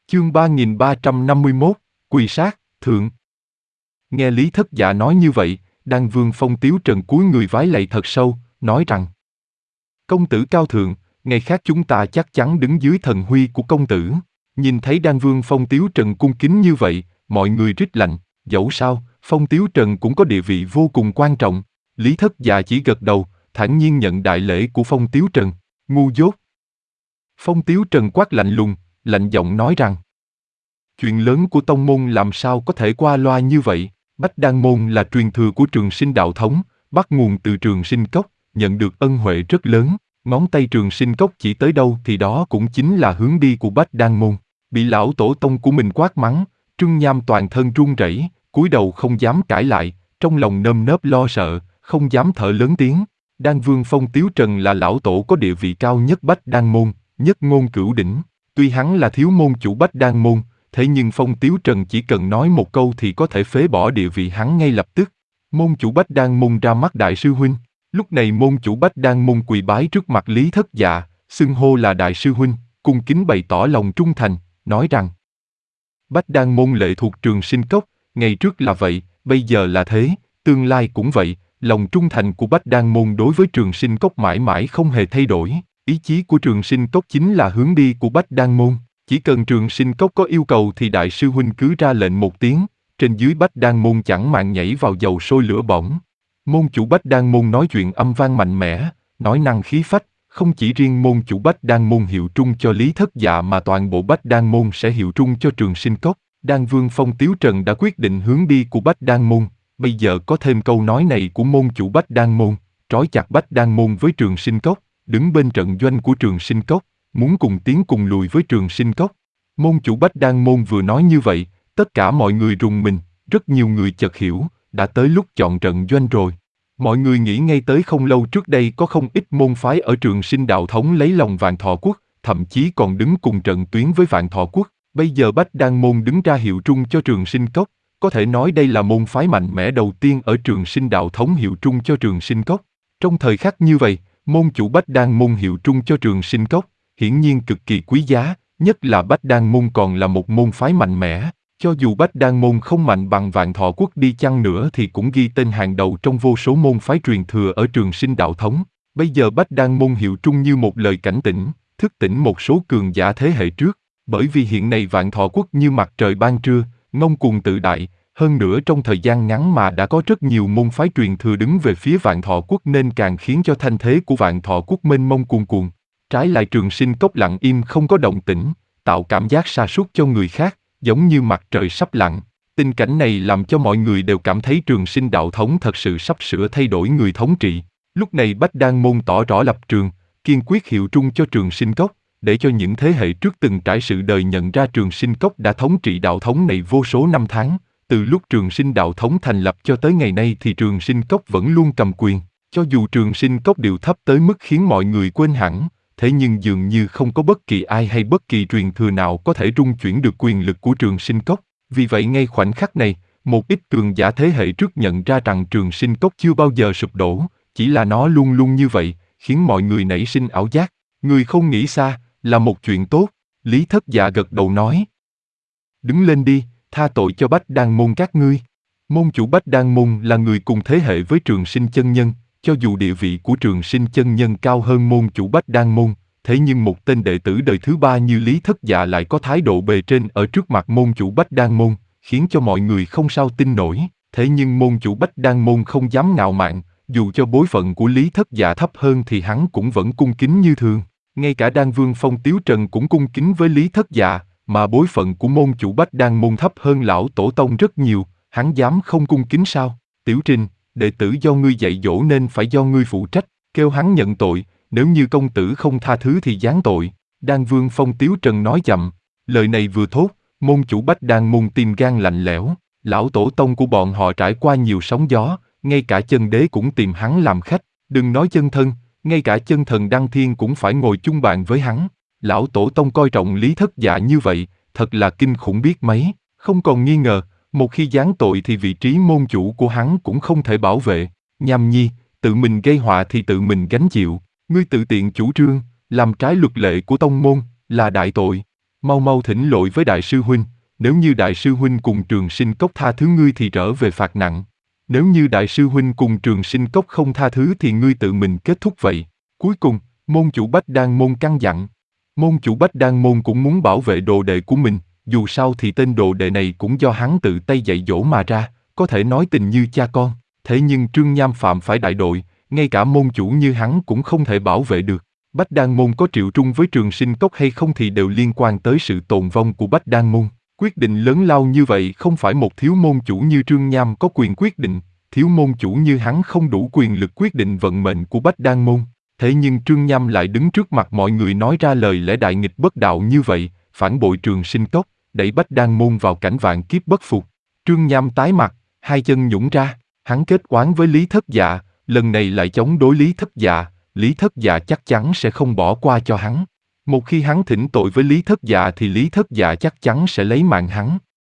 Chương 3351, Quỳ sát, thượng. Nghe Lý Thất Dạ nói như vậy, Đan Vương Phong Tiếu Trần cúi người vái lạy thật sâu, nói rằng: Công tử cao thượng, ngày khác chúng ta chắc chắn đứng dưới thần huy của công tử. Nhìn thấy Đan Vương Phong Tiếu Trần cung kính như vậy, mọi người rít lạnh, dẫu sao, Phong Tiếu Trần cũng có địa vị vô cùng quan trọng. Lý Thất Dạ chỉ gật đầu, thản nhiên nhận đại lễ của Phong Tiếu Trần. Ngu dốt! Phong Tiếu Trần quát lạnh lùng, lạnh giọng nói rằng: Chuyện lớn của tông môn làm sao có thể qua loa như vậy? Bách Đan môn là truyền thừa của Trường Sinh đạo thống, bắt nguồn từ Trường Sinh cốc, nhận được ân huệ rất lớn. Ngón tay Trường Sinh cốc chỉ tới đâu thì đó cũng chính là hướng đi của Bách Đan môn. Bị lão tổ tông của mình quát mắng, Trương Nham toàn thân run rẩy, cúi đầu không dám cãi lại, trong lòng nơm nớp lo sợ, không dám thở lớn tiếng. Đan Vương Phong Tiếu Trần là lão tổ có địa vị cao nhất Bách Đan môn, nhất ngôn cửu đỉnh. Tuy hắn là thiếu môn chủ Bách Đan môn, thế nhưng Phong Tiếu Trần chỉ cần nói một câu thì có thể phế bỏ địa vị hắn ngay lập tức. Môn chủ Bách Đan môn ra mắt đại sư huynh. Lúc này môn chủ Bách Đan môn quỳ bái trước mặt Lý Thất Dạ, xưng hô là đại sư huynh, cung kính bày tỏ lòng trung thành, nói rằng: Bách Đan môn lệ thuộc Trường Sinh cốc, ngày trước là vậy, bây giờ là thế, tương lai cũng vậy. Lòng trung thành của Bách Đan môn đối với Trường Sinh cốc mãi mãi không hề thay đổi. Ý chí của Trường Sinh cốc chính là hướng đi của Bách Đan môn. Chỉ cần Trường Sinh cốc có yêu cầu thì đại sư huynh cứ ra lệnh một tiếng, trên dưới Bách Đan môn chẳng màng nhảy vào dầu sôi lửa bỏng. Môn chủ Bách Đan môn nói chuyện âm vang mạnh mẽ, nói năng khí phách, không chỉ riêng môn chủ Bách Đan môn hiệu trung cho Lý Thất Dạ mà toàn bộ Bách Đan môn sẽ hiệu trung cho Trường Sinh cốc. Đan Vương Phong Tiếu Trần đã quyết định hướng đi của Bách Đan môn, bây giờ có thêm câu nói này của môn chủ Bách Đan môn, trói chặt Bách Đan môn với Trường Sinh cốc, đứng bên trận doanh của Trường Sinh cốc, muốn cùng tiến cùng lùi với Trường Sinh cốc. Môn chủ Bách Đan môn vừa nói như vậy, tất cả mọi người rùng mình, rất nhiều người chợt hiểu, đã tới lúc chọn trận doanh rồi. Mọi người nghĩ ngay tới không lâu trước đây có không ít môn phái ở Trường Sinh đạo thống lấy lòng Vạn Thọ quốc, thậm chí còn đứng cùng trận tuyến với Vạn Thọ quốc. Bây giờ Bách Đan môn đứng ra hiệu trung cho Trường Sinh cốc, có thể nói đây là môn phái mạnh mẽ đầu tiên ở Trường Sinh đạo thống hiệu trung cho Trường Sinh cốc. Trong thời khắc như vậy, môn chủ Bách Đan môn hiệu trung cho Trường Sinh cốc, hiển nhiên cực kỳ quý giá, nhất là Bách Đan môn còn là một môn phái mạnh mẽ. Cho dù Bách Đan môn không mạnh bằng Vạn Thọ quốc đi chăng nữa thì cũng ghi tên hàng đầu trong vô số môn phái truyền thừa ở Trường Sinh đạo thống. Bây giờ Bách Đan môn hiệu trung như một lời cảnh tỉnh, thức tỉnh một số cường giả thế hệ trước. Bởi vì hiện nay Vạn Thọ quốc như mặt trời ban trưa, ngông cuồng tự đại, hơn nữa trong thời gian ngắn mà đã có rất nhiều môn phái truyền thừa đứng về phía Vạn Thọ quốc nên càng khiến cho thanh thế của Vạn Thọ quốc mênh mông cuồn cuộn. Trái lại Trường Sinh cốc lặng im không có động tĩnh, tạo cảm giác sa sút cho người khác, giống như mặt trời sắp lặn. Tình cảnh này làm cho mọi người đều cảm thấy Trường Sinh đạo thống thật sự sắp sửa thay đổi người thống trị. Lúc này Bách Đan môn tỏ rõ lập trường, kiên quyết hiệu trung cho Trường Sinh cốc, để cho những thế hệ trước từng trải sự đời nhận ra Trường Sinh cốc đã thống trị đạo thống này vô số năm tháng. Từ lúc Trường Sinh đạo thống thành lập cho tới ngày nay thì Trường Sinh cốc vẫn luôn cầm quyền. Cho dù Trường Sinh cốc điều thấp tới mức khiến mọi người quên hẳn, thế nhưng dường như không có bất kỳ ai hay bất kỳ truyền thừa nào có thể rung chuyển được quyền lực của Trường Sinh cốc. Vì vậy ngay khoảnh khắc này, một ít cường giả thế hệ trước nhận ra rằng Trường Sinh cốc chưa bao giờ sụp đổ, chỉ là nó luôn luôn như vậy, khiến mọi người nảy sinh ảo giác. Người không nghĩ xa, là một chuyện tốt. Lý Thất Dạ gật đầu nói: Đứng lên đi, tha tội cho Bách Đan môn các ngươi. Môn chủ Bách Đan môn là người cùng thế hệ với Trường Sinh chân nhân, cho dù địa vị của Trường Sinh chân nhân cao hơn môn chủ Bách Đan môn, thế nhưng một tên đệ tử đời thứ ba như Lý Thất Dạ lại có thái độ bề trên ở trước mặt môn chủ Bách Đan môn, khiến cho mọi người không sao tin nổi. Thế nhưng môn chủ Bách Đan môn không dám ngạo mạn, dù cho bối phận của Lý Thất Dạ thấp hơn thì hắn cũng vẫn cung kính như thường. Ngay cả Đan Vương Phong Tiếu Trần cũng cung kính với Lý Thất Dạ, mà bối phận của môn chủ Bách Đan môn thấp hơn lão tổ tông rất nhiều, hắn dám không cung kính sao? Tiểu Trình, đệ tử do ngươi dạy dỗ nên phải do ngươi phụ trách, kêu hắn nhận tội, nếu như công tử không tha thứ thì giáng tội. Đan Vương Phong Tiếu Trần nói chậm, lời này vừa thốt, môn chủ Bách Đan môn tim gan lạnh lẽo, lão tổ tông của bọn họ trải qua nhiều sóng gió, ngay cả chân đế cũng tìm hắn làm khách, đừng nói chân thân, ngay cả chân thần Đăng Thiên cũng phải ngồi chung bàn với hắn. Lão tổ tông coi trọng Lý Thất Dạ như vậy, thật là kinh khủng biết mấy, không còn nghi ngờ, một khi giáng tội thì vị trí môn chủ của hắn cũng không thể bảo vệ. Nham Nhi, tự mình gây họa thì tự mình gánh chịu, ngươi tự tiện chủ trương, làm trái luật lệ của tông môn, là đại tội. Mau mau thỉnh lỗi với đại sư huynh, nếu như đại sư huynh cùng Trường Sinh Cốc tha thứ ngươi thì trở về phạt nặng. Nếu như đại sư huynh cùng Trường Sinh Cốc không tha thứ thì ngươi tự mình kết thúc vậy. Cuối cùng, môn chủ Bách Đan Môn căn dặn. Môn chủ Bách Đan Môn cũng muốn bảo vệ đồ đệ của mình, dù sao thì tên đồ đệ này cũng do hắn tự tay dạy dỗ mà ra, có thể nói tình như cha con. Thế nhưng Trương Nham phạm phải đại đội, ngay cả môn chủ như hắn cũng không thể bảo vệ được. Bách Đan Môn có triệu trung với Trường Sinh Cốc hay không thì đều liên quan tới sự tồn vong của Bách Đan Môn. Quyết định lớn lao như vậy không phải một thiếu môn chủ như Trương Nham có quyền quyết định, thiếu môn chủ như hắn không đủ quyền lực quyết định vận mệnh của Bách Đan Môn. Thế nhưng Trương Nham lại đứng trước mặt mọi người nói ra lời lẽ đại nghịch bất đạo như vậy, phản bội Trường Sinh Cốc, đẩy Bách Đan Môn vào cảnh vạn kiếp bất phục. Trương Nham tái mặt, hai chân nhũn ra, hắn kết oán với Lý Thất Dạ, lần này lại chống đối Lý Thất Dạ, Lý Thất Dạ chắc chắn sẽ không bỏ qua cho hắn. Một khi hắn thỉnh tội với Lý Thất Dạ thì Lý Thất Dạ chắc chắn sẽ lấy mạng hắn.